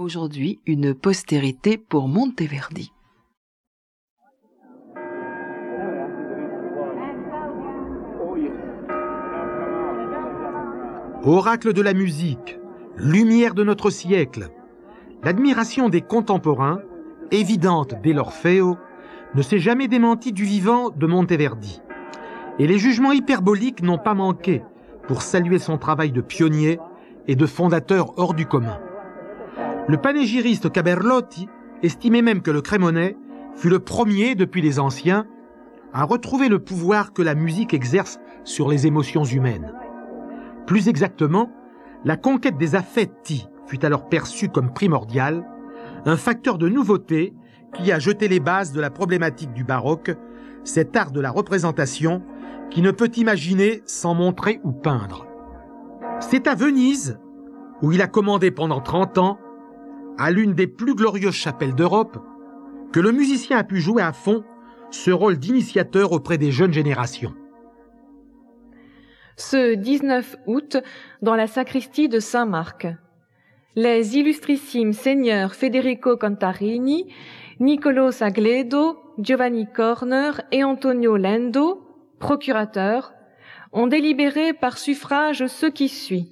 Aujourd'hui, une postérité pour Monteverdi. Oracle de la musique, lumière de notre siècle, l'admiration des contemporains, évidente dès l'Orfeo, ne s'est jamais démentie du vivant de Monteverdi. Et les jugements hyperboliques n'ont pas manqué pour saluer son travail de pionnier et de fondateur hors du commun. Le panégyriste Caberlotti estimait même que le Crémonais fut le premier depuis les anciens à retrouver le pouvoir que la musique exerce sur les émotions humaines. Plus exactement, la conquête des affetti fut alors perçue comme primordiale, un facteur de nouveauté qui a jeté les bases de la problématique du baroque, cet art de la représentation qui ne peut imaginer sans montrer ou peindre. C'est à Venise, où il a commandé pendant 30 ans, à l'une des plus glorieuses chapelles d'Europe, que le musicien a pu jouer à fond ce rôle d'initiateur auprès des jeunes générations. Ce 19 août, dans la sacristie de Saint-Marc, les illustrissimes seigneurs Federico Contarini, Niccolò Sagledo, Giovanni Corner et Antonio Lendo, procurateurs, ont délibéré par suffrage ce qui suit.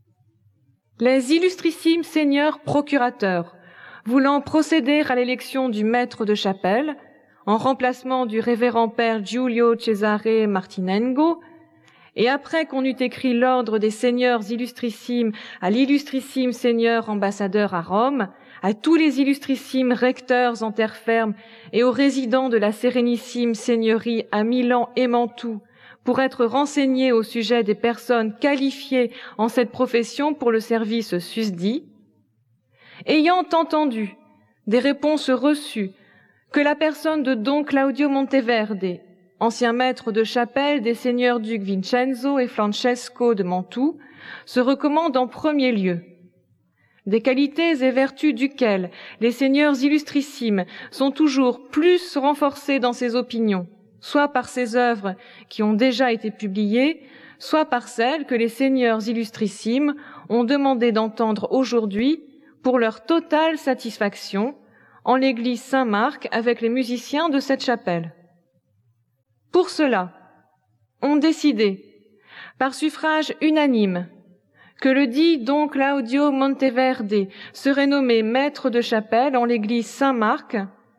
Les illustrissimes seigneurs procurateurs, voulant procéder à l'élection du maître de chapelle, en remplacement du révérend père Giulio Cesare Martinengo, et après qu'on eut écrit l'ordre des seigneurs illustrissimes à l'illustrissime seigneur ambassadeur à Rome, à tous les illustrissimes recteurs en terre ferme et aux résidents de la sérénissime seigneurie à Milan et Mantoue, pour être renseignés au sujet des personnes qualifiées en cette profession pour le service susdit, ayant entendu des réponses reçues que la personne de Don Claudio Monteverde, ancien maître de chapelle des seigneurs ducs Vincenzo et Francesco de Mantoue, se recommande en premier lieu. Des qualités et vertus duquel les seigneurs illustrissimes sont toujours plus renforcés dans ses opinions, soit par ses œuvres qui ont déjà été publiées, soit par celles que les seigneurs illustrissimes ont demandé d'entendre aujourd'hui pour leur totale satisfaction en l'église Saint-Marc avec les musiciens de cette chapelle. Pour cela, on décidé, par suffrage unanime, que le dit Don Claudio Monteverde serait nommé maître de chapelle en l'église Saint-Marc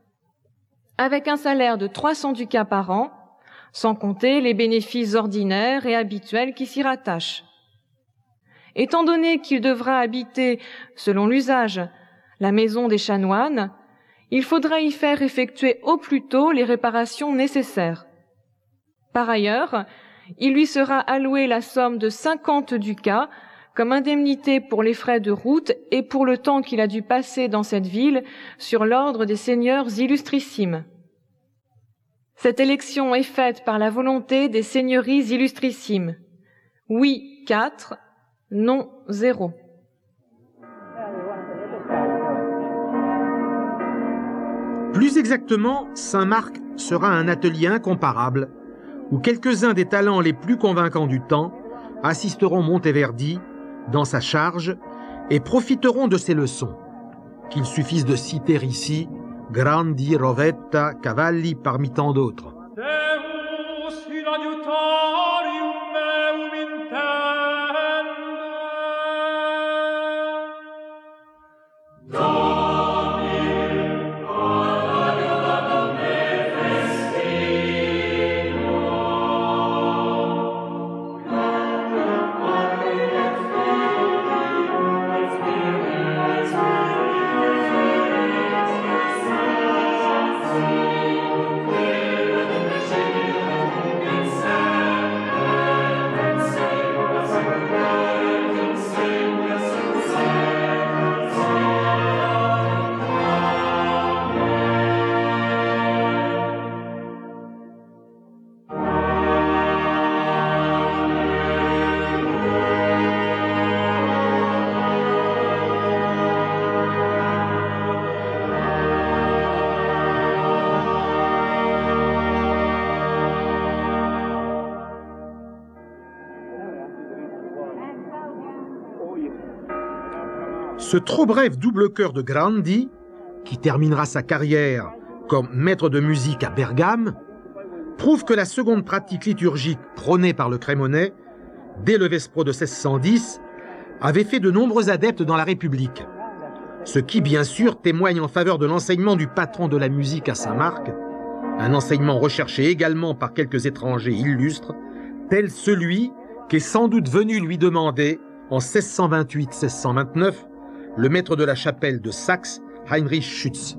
avec un salaire de 300 ducats par an, sans compter les bénéfices ordinaires et habituels qui s'y rattachent. Étant donné qu'il devra habiter, selon l'usage, la maison des chanoines, il faudra y faire effectuer au plus tôt les réparations nécessaires. Par ailleurs, il lui sera alloué la somme de 50 ducats comme indemnité pour les frais de route et pour le temps qu'il a dû passer dans cette ville sur l'ordre des seigneurs illustrissimes. Cette élection est faite par la volonté des seigneuries illustrissimes. Oui, 4, non, 0. Plus exactement, Saint-Marc sera un atelier incomparable où quelques-uns des talents les plus convaincants du temps assisteront Monteverdi dans sa charge et profiteront de ses leçons, qu'il suffise de citer ici Grandi, Rovetta, Cavalli parmi tant d'autres. Ce trop bref double chœur de Grandi, qui terminera sa carrière comme maître de musique à Bergame, prouve que la seconde pratique liturgique prônée par le Crémonais, dès le Vespro de 1610, avait fait de nombreux adeptes dans la République. Ce qui, bien sûr, témoigne en faveur de l'enseignement du patron de la musique à Saint-Marc, un enseignement recherché également par quelques étrangers illustres, tel celui qu'est sans doute venu lui demander, en 1628-1629, le maître de la chapelle de Saxe, Heinrich Schütz.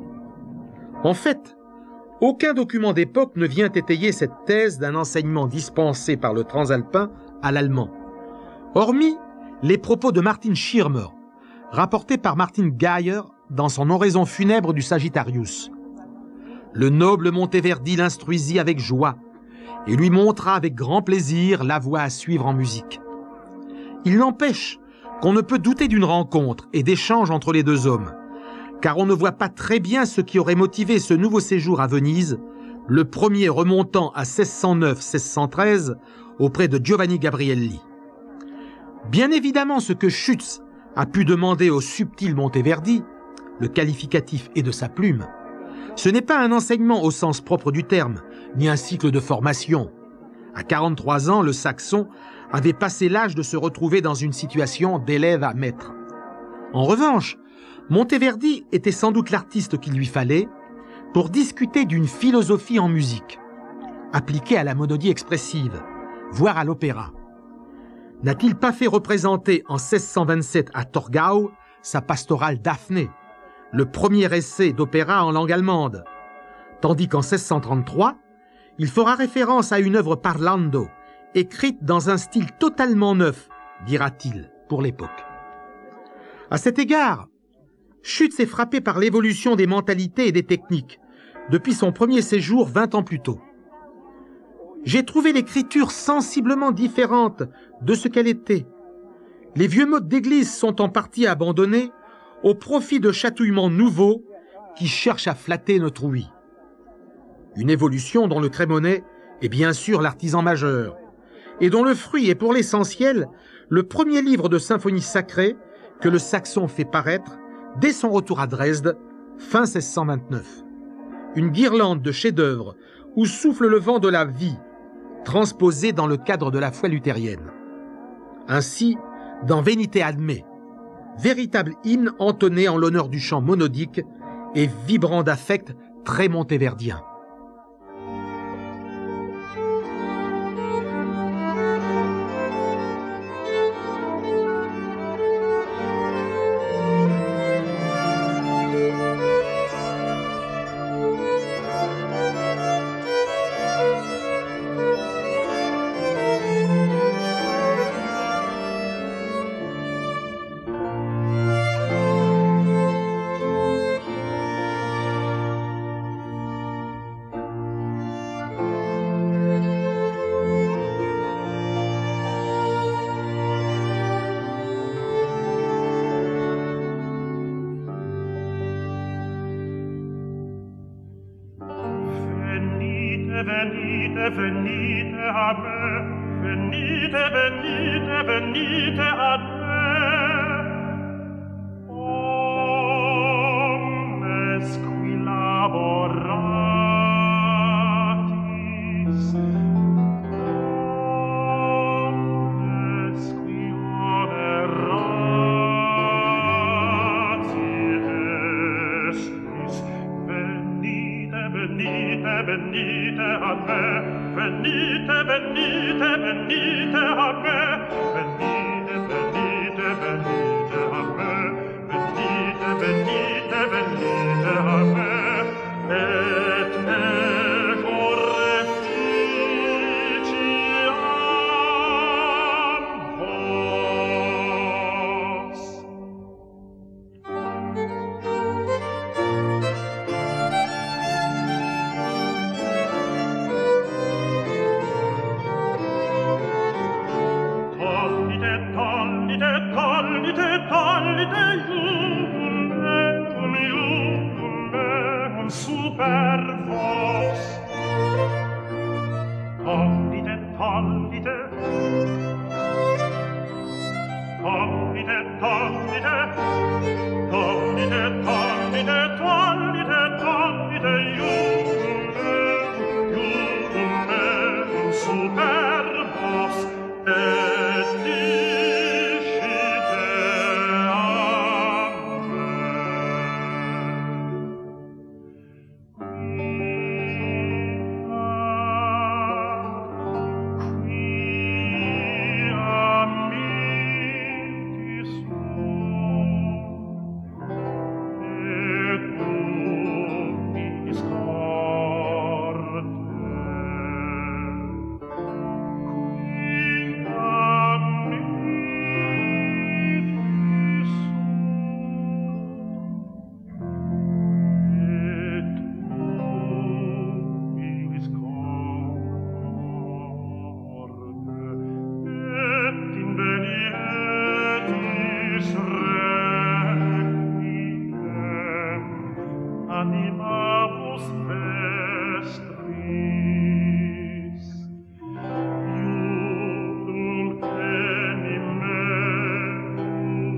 En fait, aucun document d'époque ne vient étayer cette thèse d'un enseignement dispensé par le transalpin à l'allemand, hormis les propos de Martin Schirmer, rapportés par Martin Geier dans son oraison funèbre du Sagittarius. Le noble Monteverdi l'instruisit avec joie et lui montra avec grand plaisir la voie à suivre en musique. Il n'empêche qu'on ne peut douter d'une rencontre et d'échanges entre les deux hommes, car on ne voit pas très bien ce qui aurait motivé ce nouveau séjour à Venise, le premier remontant à 1609-1613 auprès de Giovanni Gabrielli. Bien évidemment, ce que Schütz a pu demander au subtil Monteverdi, le qualificatif est de sa plume, ce n'est pas un enseignement au sens propre du terme, ni un cycle de formation. À 43 ans, le Saxon avait passé l'âge de se retrouver dans une situation d'élève à maître. En revanche, Monteverdi était sans doute l'artiste qu'il lui fallait pour discuter d'une philosophie en musique, appliquée à la monodie expressive, voire à l'opéra. N'a-t-il pas fait représenter en 1627 à Torgau sa pastorale Daphné, le premier essai d'opéra en langue allemande, tandis qu'en 1633, il fera référence à une œuvre parlando, écrite dans un style totalement neuf, dira-t-il, pour l'époque. À cet égard, Schütz est frappé par l'évolution des mentalités et des techniques depuis son premier séjour 20 ans plus tôt. J'ai trouvé l'écriture sensiblement différente de ce qu'elle était. Les vieux modes d'église sont en partie abandonnés au profit de chatouillements nouveaux qui cherchent à flatter notre ouïe. Une évolution dont le Crémonais est bien sûr l'artisan majeur et dont le fruit est pour l'essentiel le premier livre de symphonie sacrée que le Saxon fait paraître dès son retour à Dresde, fin 1629. Une guirlande de chefs-d'œuvre où souffle le vent de la vie, transposée dans le cadre de la foi luthérienne. Ainsi, dans Venite ad me, véritable hymne entonné en l'honneur du chant monodique et vibrant d'affect très montéverdien. Venite a me, venite, venite, venite ad me. Omnes qui laboratis, omnes qui operati estis, venite, venite, venite ad me. Venite, venite, venite a me, venite, venite, venite a me, venite, venite, venite a me, et me correficiam vos. Super vos. Tollite, tollite, tollite, tollite, animamus vestris. Iudum penimem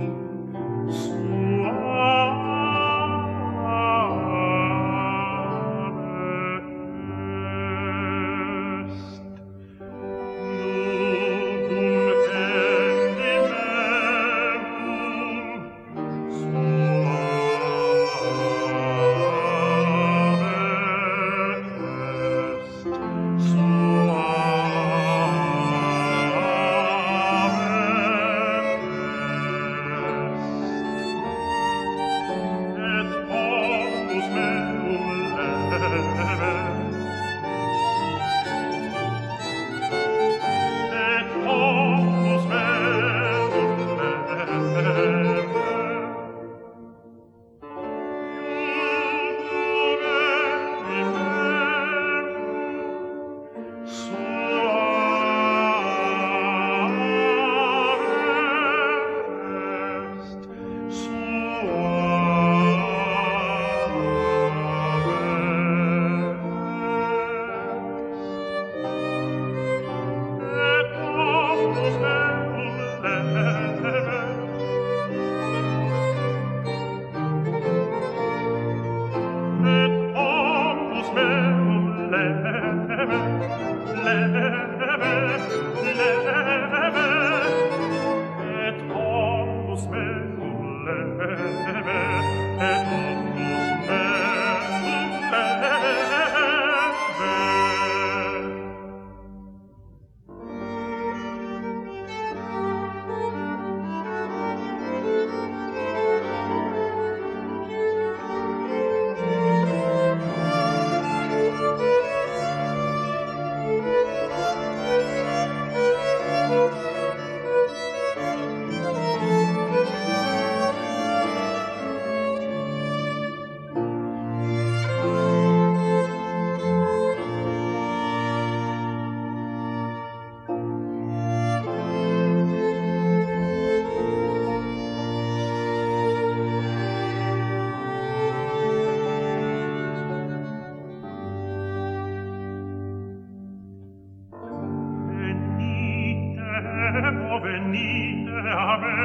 venite a me,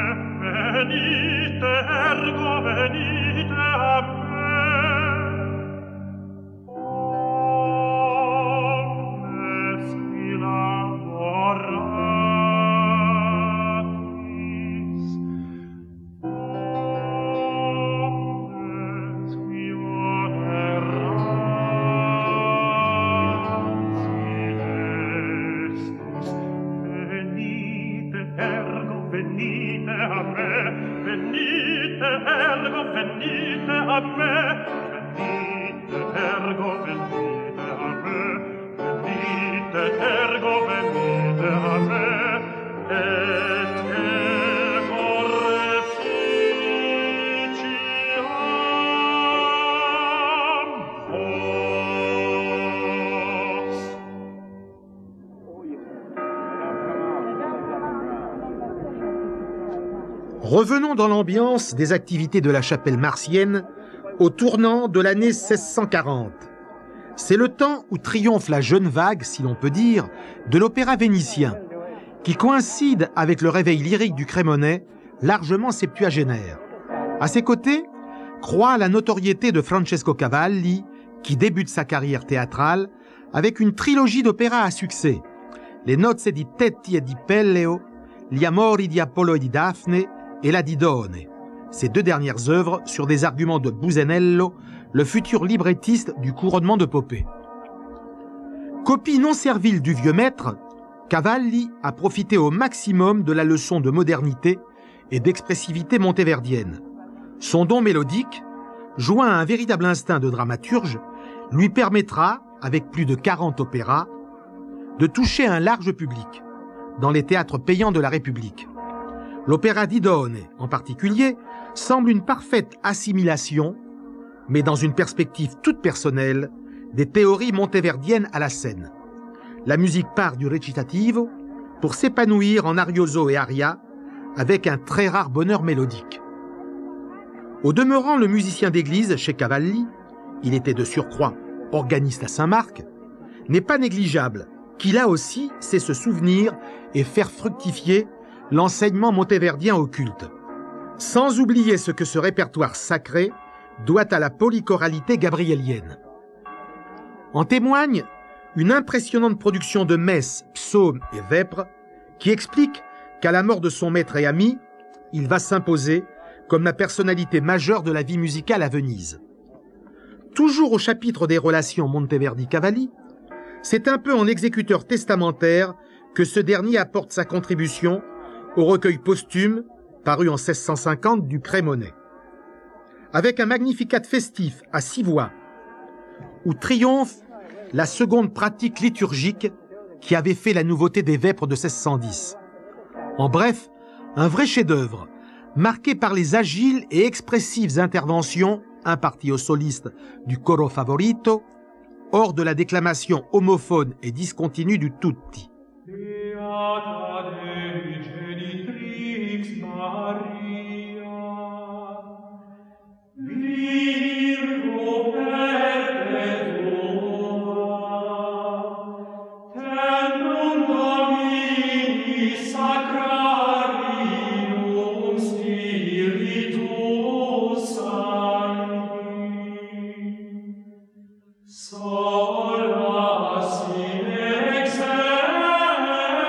venite ergo venite a me. Omnes qui laboratis, omnes qui venite a me, venite ergo venite a me, venite ergo venite a me, venite ergo venite a me, et ego reficiam vos. Revenons dans l'ambiance des activités de la chapelle martienne au tournant de l'année 1640. C'est le temps où triomphe la jeune vague, si l'on peut dire, de l'opéra vénitien, qui coïncide avec le réveil lyrique du Crémonais, largement septuagénaire. À ses côtés, croît la notoriété de Francesco Cavalli, qui débute sa carrière théâtrale avec une trilogie d'opéras à succès, Les Nozze di Tetti e di Pelleo, Gli Amori di Apollo e di Daphne et La Didone, ces deux dernières œuvres sur des arguments de Busenello, le futur librettiste du couronnement de Popée. Copie non servile du vieux maître, Cavalli a profité au maximum de la leçon de modernité et d'expressivité monteverdienne. Son don mélodique, joint à un véritable instinct de dramaturge, lui permettra, avec plus de 40 opéras, de toucher un large public, dans les théâtres payants de la République. L'opéra Didone, en particulier, semble une parfaite assimilation, mais dans une perspective toute personnelle, des théories monteverdiennes à la scène. La musique part du recitativo pour s'épanouir en arioso et aria avec un très rare bonheur mélodique. Au demeurant le musicien d'église chez Cavalli, il était de surcroît organiste à Saint-Marc, n'est pas négligeable, qui là aussi sait se souvenir et faire fructifier l'enseignement monteverdien au culte. Sans oublier ce que ce répertoire sacré doit à la polychoralité gabriélienne. En témoigne une impressionnante production de messes, psaumes et vêpres qui explique qu'à la mort de son maître et ami, il va s'imposer comme la personnalité majeure de la vie musicale à Venise. Toujours au chapitre des relations Monteverdi-Cavalli, c'est un peu en exécuteur testamentaire que ce dernier apporte sa contribution au recueil posthume paru en 1650 du Crémonais. Avec un Magnificat festif à 6 voix, où triomphe la seconde pratique liturgique qui avait fait la nouveauté des vêpres de 1610. En bref, un vrai chef-d'œuvre, marqué par les agiles et expressives interventions imparties aux solistes du Coro Favorito, hors de la déclamation homophone et discontinue du Tutti. Beata Dei genitrix Maria, Virgo perpetua, tendum Domini sacrarinum Spiritus Sancti, sola sine excelsis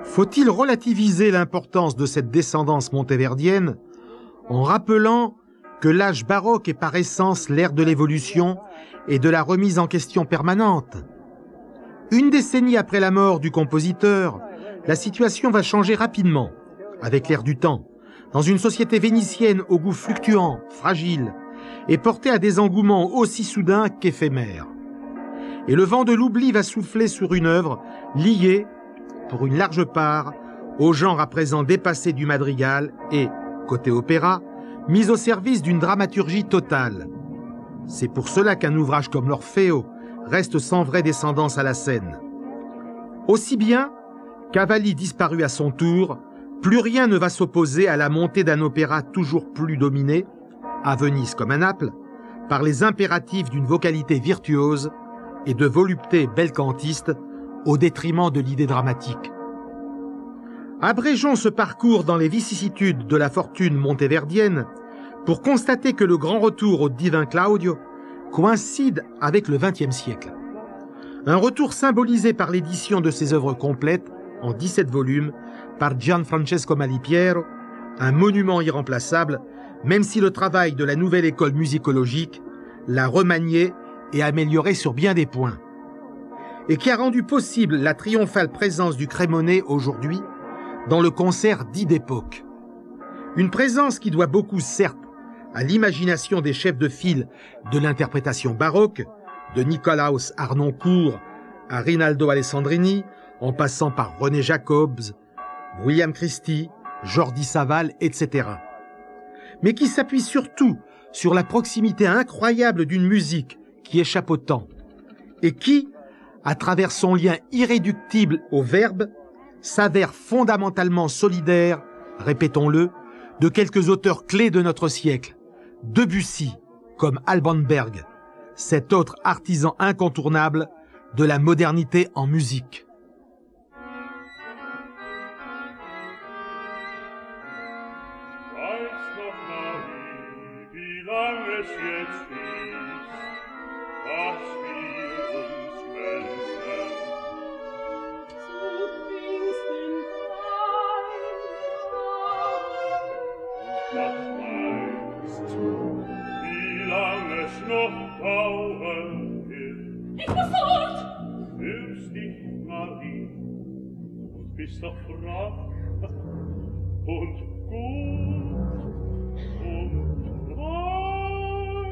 Faut-il relativiser l'importance de cette descendance monteverdienne en rappelant que l'âge baroque est par essence l'ère de l'évolution et de la remise en question permanente? Une décennie après la mort du compositeur, la situation va changer rapidement, avec l'air du temps, dans une société vénitienne au goût fluctuant, fragile, et portée à des engouements aussi soudains qu'éphémères. Et le vent de l'oubli va souffler sur une œuvre liée, pour une large part, au genre à présent dépassé du madrigal et, côté opéra, mise au service d'une dramaturgie totale. C'est pour cela qu'un ouvrage comme l'Orfeo reste sans vraie descendance à la scène. Aussi bien, Cavalli disparu à son tour, plus rien ne va s'opposer à la montée d'un opéra toujours plus dominé, à Venise comme à Naples, par les impératifs d'une vocalité virtuose et de volupté belcantiste au détriment de l'idée dramatique. Abrégeons ce parcours dans les vicissitudes de la fortune monteverdienne pour constater que le grand retour au divin Claudio coïncide avec le XXe siècle. Un retour symbolisé par l'édition de ses œuvres complètes, en 17 volumes, par Gianfrancesco Malipiero, un monument irremplaçable, même si le travail de la nouvelle école musicologique l'a remanié et amélioré sur bien des points, et qui a rendu possible la triomphale présence du Crémonais aujourd'hui dans le concert dit d'époque. Une présence qui doit beaucoup, certes, à l'imagination des chefs de file de l'interprétation baroque, de Nicolaus Harnoncourt à Rinaldo Alessandrini, en passant par René Jacobs, William Christie, Jordi Savall, etc. Mais qui s'appuie surtout sur la proximité incroyable d'une musique qui échappe au temps et qui, à travers son lien irréductible au verbe, s'avère fondamentalement solidaire, répétons-le, de quelques auteurs clés de notre siècle, Debussy comme Alban Berg, cet autre artisan incontournable de la modernité en musique. Bist doch brav und gut und treu.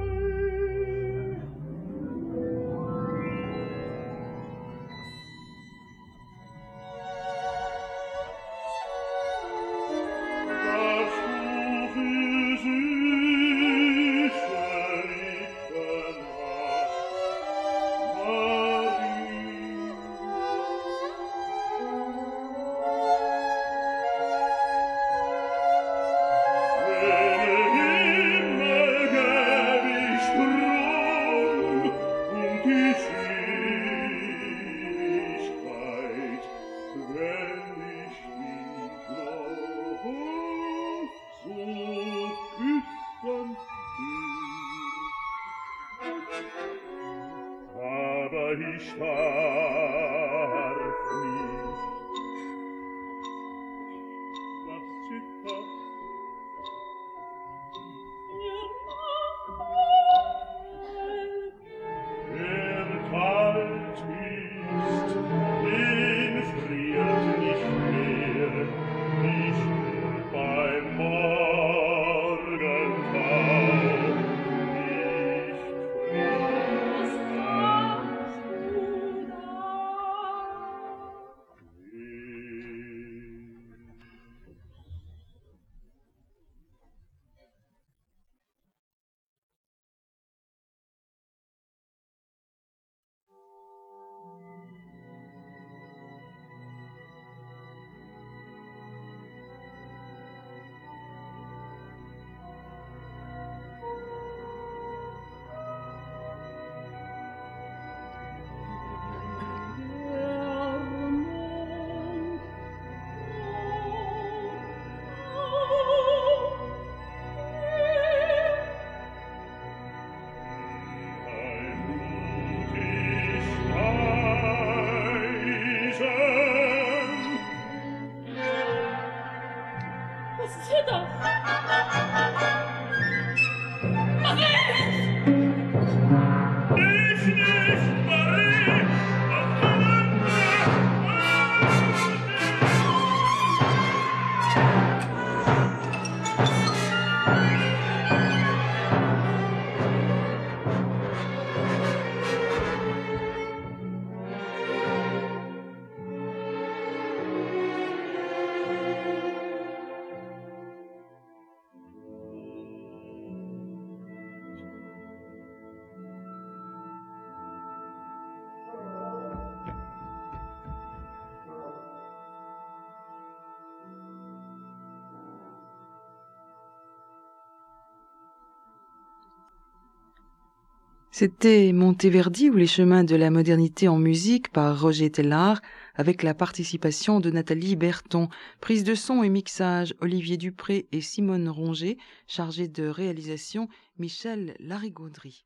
Das du für süße Lippen hast, Marie. Ich darf nicht, was zittert. Wer kalt ist, den friert nicht mehr, nicht beim Morgentau, nicht friert. C'était Monteverdi ou les chemins de la modernité en musique par Roger Tellard avec la participation de Nathalie Berton. Prise de son et mixage Olivier Dupré et Simone Ronget, chargée de réalisation Michel Larigauderie.